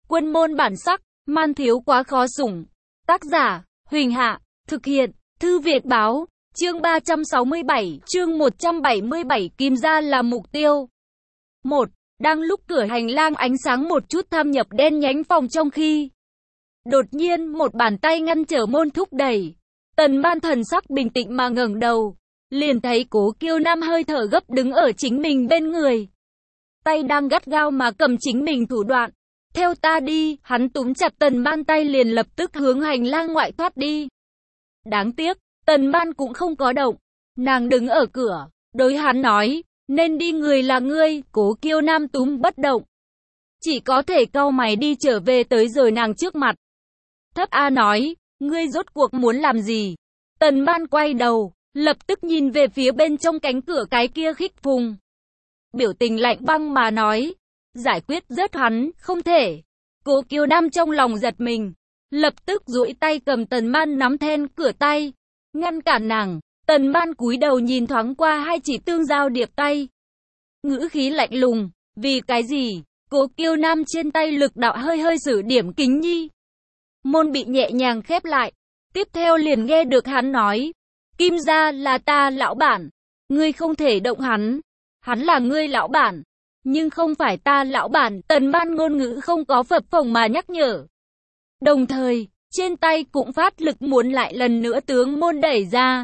Quân môn bản sắc, man thiếu quá khó sủng. Tác giả, Huỳnh Hạ, thực hiện, Thư Việt Báo, chương 367, chương 177 Kim Gia là mục tiêu. 1. Đang lúc cửa hành lang ánh sáng một chút thâm nhập đen nhánh phòng trong khi đột nhiên một bàn tay ngăn trở môn thúc đẩy. Tần Ban thần sắc bình tĩnh mà ngẩng đầu, liền thấy Cố Kiêu Nam hơi thở gấp đứng ở chính mình bên người. Tay đang gắt gao mà cầm chính mình thủ đoạn. Theo ta đi, hắn túm chặt Tần Ban tay liền lập tức hướng hành lang ngoại thoát đi. Đáng tiếc, Tần Ban cũng không có động. Nàng đứng ở cửa, đối hắn nói, nên đi người là ngươi. Cố Kiêu Nam túm bất động, chỉ có thể cau mày đi trở về tới rồi nàng trước mặt. Thấp A nói, ngươi rốt cuộc muốn làm gì? Tần Ban quay đầu, lập tức nhìn về phía bên trong cánh cửa cái kia khích phùng. Biểu tình lạnh băng mà nói, giải quyết rớt hắn, không thể. Cố Kiêu Nam trong lòng giật mình, lập tức duỗi tay cầm Tần Ban nắm then cửa tay, ngăn cản nàng. Tần Ban cúi đầu nhìn thoáng qua hai chỉ tương giao điệp tay, ngữ khí lạnh lùng, vì cái gì? Cố Kiêu Nam trên tay lực đạo hơi sử điểm kính nhi. Môn bị nhẹ nhàng khép lại, tiếp theo liền nghe được hắn nói, Kim Gia là ta lão bản, ngươi không thể động hắn, hắn là ngươi lão bản, nhưng không phải ta lão bản. Tần Ban ngôn ngữ không có phập phồng mà nhắc nhở, đồng thời trên tay cũng phát lực muốn lại lần nữa tướng môn đẩy ra.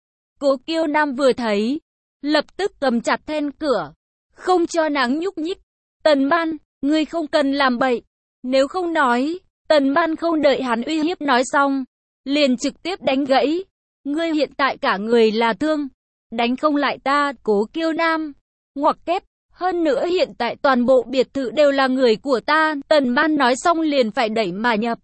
Cố Kiêu Nam vừa thấy, lập tức cầm chặt then cửa, không cho nàng nhúc nhích. Tần Ban, ngươi không cần làm bậy, nếu không nói. Tần Ban không đợi hắn uy hiếp nói xong, liền trực tiếp đánh gãy. Ngươi hiện tại cả người là thương, đánh không lại ta. Cố Kiêu Nam ngoặc kép, hơn nữa hiện tại toàn bộ biệt thự đều là người của ta. Tần Ban nói xong liền phải đẩy mà nhập.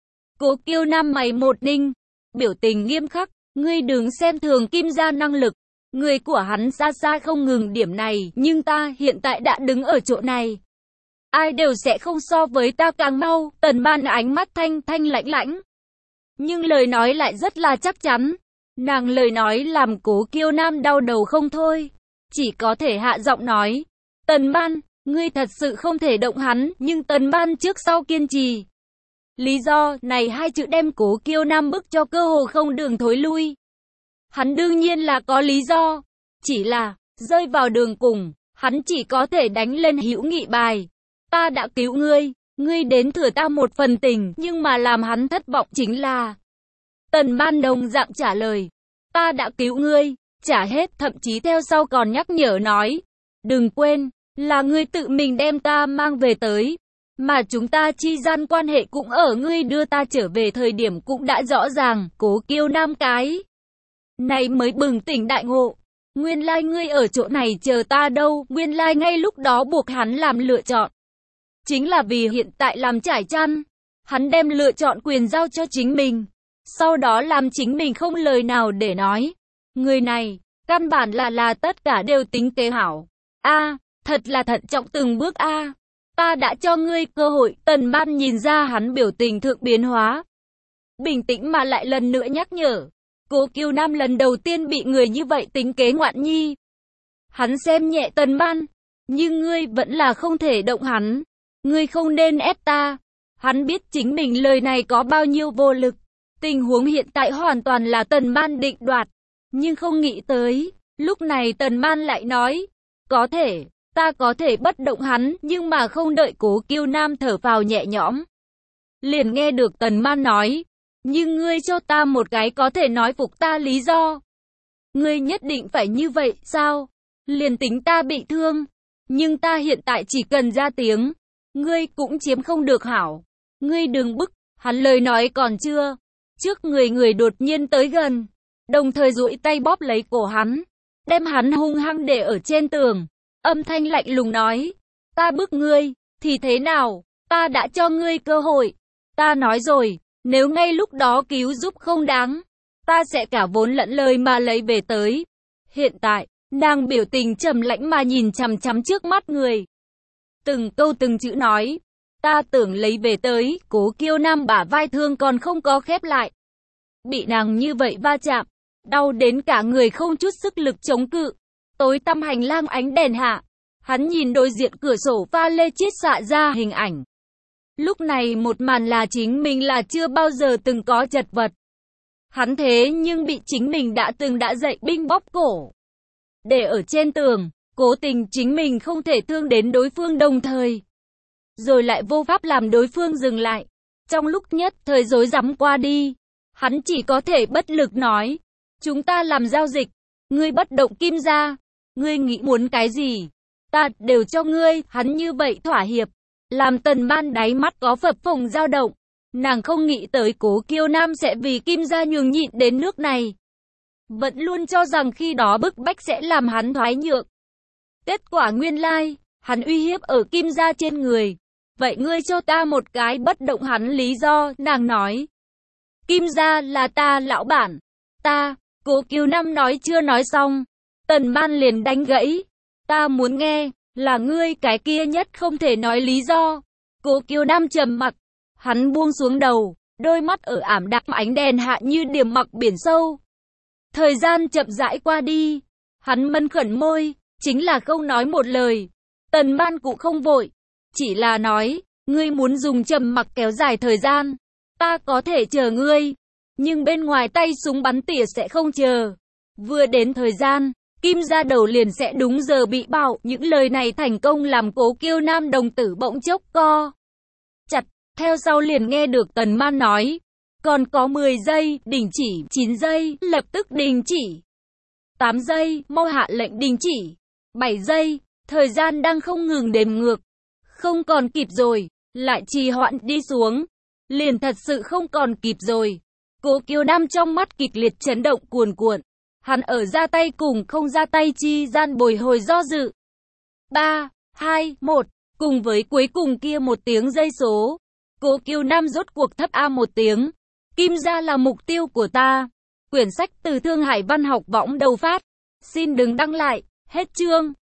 Cố Kiêu Nam mày một ninh, biểu tình nghiêm khắc, ngươi đừng xem thường Kim Gia năng lực, người của hắn xa xa không ngừng điểm này, nhưng ta hiện tại đã đứng ở chỗ này, ai đều sẽ không so với ta càng mau. Tần Ban ánh mắt thanh lãnh lãnh, nhưng lời nói lại rất là chắc chắn. Nàng lời nói làm Cố Kiêu Nam đau đầu không thôi, chỉ có thể hạ giọng nói, Tần Ban, ngươi thật sự không thể động hắn. Nhưng Tần Ban trước sau kiên trì. Lý do này hai chữ đem Cố Kiêu Nam bức cho cơ hồ không đường thối lui. Hắn đương nhiên là có lý do, chỉ là rơi vào đường cùng, hắn chỉ có thể đánh lên hữu nghị bài. Ta đã cứu ngươi, ngươi đến thừa ta một phần tình, nhưng mà làm hắn thất vọng chính là Tần Ban đồng dạng trả lời, ta đã cứu ngươi, trả hết, thậm chí theo sau còn nhắc nhở nói, đừng quên, là ngươi tự mình đem ta mang về tới, mà chúng ta chi gian quan hệ cũng ở ngươi đưa ta trở về thời điểm cũng đã rõ ràng. Cố Kiêu Nam cái này mới bừng tỉnh đại ngộ, nguyên lai ngươi ở chỗ này chờ ta đâu. Nguyên lai ngay lúc đó buộc hắn làm lựa chọn, chính là vì hiện tại làm trải chăn, hắn đem lựa chọn quyền giao cho chính mình, sau đó làm chính mình không lời nào để nói. Người này, căn bản là tất cả đều tính kế hảo. Thật là thận trọng từng bước ta đã cho ngươi cơ hội. Tần Ban nhìn ra hắn biểu tình thượng biến hóa, bình tĩnh mà lại lần nữa nhắc nhở. Cố Kiêu Nam lần đầu tiên bị người như vậy tính kế ngoạn nhi. Hắn xem nhẹ Tần Ban, nhưng ngươi vẫn là không thể động hắn. Ngươi không nên ép ta. Hắn biết chính mình lời này có bao nhiêu vô lực. Tình huống hiện tại hoàn toàn là Tần Ban định đoạt, nhưng không nghĩ tới, lúc này Tần Ban lại nói, có thể, ta có thể bất động hắn. Nhưng mà không đợi Cố Kiêu Nam thở phào nhẹ nhõm, liền nghe được Tần Ban nói, nhưng ngươi cho ta một cái có thể nói phục ta lý do. Ngươi nhất định phải như vậy sao? Liền tính ta bị thương, nhưng ta hiện tại chỉ cần ra tiếng, ngươi cũng chiếm không được hảo. Ngươi đừng bức. Hắn lời nói còn chưa, trước người đột nhiên tới gần, đồng thời duỗi tay bóp lấy cổ hắn, đem hắn hung hăng để ở trên tường, âm thanh lạnh lùng nói, ta bức ngươi, thì thế nào? Ta đã cho ngươi cơ hội. Ta nói rồi, nếu ngay lúc đó cứu giúp không đáng, ta sẽ cả vốn lẫn lời mà lấy về tới. Hiện tại, nàng biểu tình trầm lãnh mà nhìn chằm chằm trước mắt người, từng câu từng chữ nói, ta tưởng lấy về tới. Cố Kiêu Nam bả vai thương còn không có khép lại, bị nàng như vậy va chạm, đau đến cả người không chút sức lực chống cự. Tối tăm hành lang ánh đèn hạ, hắn nhìn đối diện cửa sổ pha lê chiết xạ ra hình ảnh Lúc này một màn là chính mình là chưa bao giờ từng có chật vật. Hắn thế nhưng bị chính mình đã dạy binh bóp cổ. Để ở trên tường, cố tình chính mình không thể thương đến đối phương đồng thời. Rồi lại vô pháp làm đối phương dừng lại. Trong lúc nhất thời rối rắm qua đi, hắn chỉ có thể bất lực nói. Chúng ta làm giao dịch, ngươi bất động Kim gia, ngươi nghĩ muốn cái gì, ta đều cho ngươi. Hắn như vậy thỏa hiệp, làm Tần Man đáy mắt có phập phồng dao động. Nàng không nghĩ tới Cố Kiêu Nam sẽ vì Kim gia nhường nhịn đến nước này. Vẫn luôn cho rằng khi đó bức bách sẽ làm hắn thoái nhượng. Kết quả nguyên lai, hắn uy hiếp ở Kim gia trên người. Vậy ngươi cho ta một cái bất động hắn lý do, nàng nói. Kim gia là ta lão bản. Ta, Cố Kiêu Nam nói chưa nói xong. Tần Man liền đánh gãy. Ta muốn nghe, là ngươi cái kia nhất không thể nói lý do. Cố Kiêu Nam trầm mặc. Hắn buông xuống đầu, đôi mắt ở ảm đạm ánh đèn hạ như điểm mặc biển sâu. Thời gian chậm rãi qua đi. Hắn mân khẩn môi, chính là không nói một lời. Tần Man cũng không vội. Chỉ là nói, ngươi muốn dùng trầm mặc kéo dài thời gian. Ta có thể chờ ngươi. Nhưng bên ngoài tay súng bắn tỉa sẽ không chờ. Vừa đến thời gian, Kim gia đầu liền sẽ đúng giờ bị bạo. Những lời này thành công làm Cố Kiêu Nam đồng tử bỗng chốc co chặt. Theo sau liền nghe được Tần Man nói. Còn có 10 giây, đình chỉ. 9 giây, lập tức đình chỉ. 8 giây, mau hạ lệnh đình chỉ. 7 giây, thời gian đang không ngừng đếm ngược. Không còn kịp rồi, lại trì hoãn đi xuống. Liền thật sự không còn kịp rồi. Cố Kiêu Nam trong mắt kịch liệt chấn động cuồn cuộn. Hắn ở ra tay cùng không ra tay chi gian bồi hồi do dự. 3, 2, 1, cùng với cuối cùng kia một tiếng giây số. Cố Kiêu Nam rốt cuộc thấp a một tiếng. Kim gia là mục tiêu của ta. Quyển sách từ Thương Hải Văn học võng đầu phát. Xin đừng đăng lại. Hết chương.